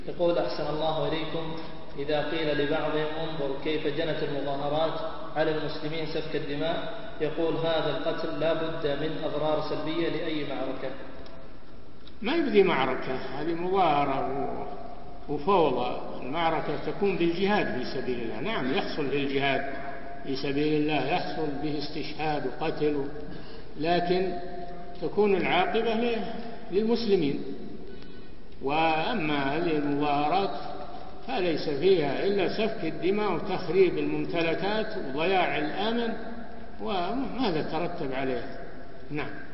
يقول أحسن الله إليكم، إذا قيل لبعضهم انظر كيف جنت المظاهرات على المسلمين سفك الدماء، يقول هذا القتل لا بد من أضرار سلبية لأي معركة. ما يبدي معركة، هذه مظاهرة وفوضى. المعركة تكون بالجهاد في سبيل الله. نعم يحصل في الجهاد في سبيل الله، يحصل به استشهاد وقتل، لكن تكون العاقبة للمسلمين. وأما هذه المظاهرات فليس فيها إلا سفك الدماء وتخريب الممتلكات وضياع الأمن، وماذا ترتب عليه. نعم.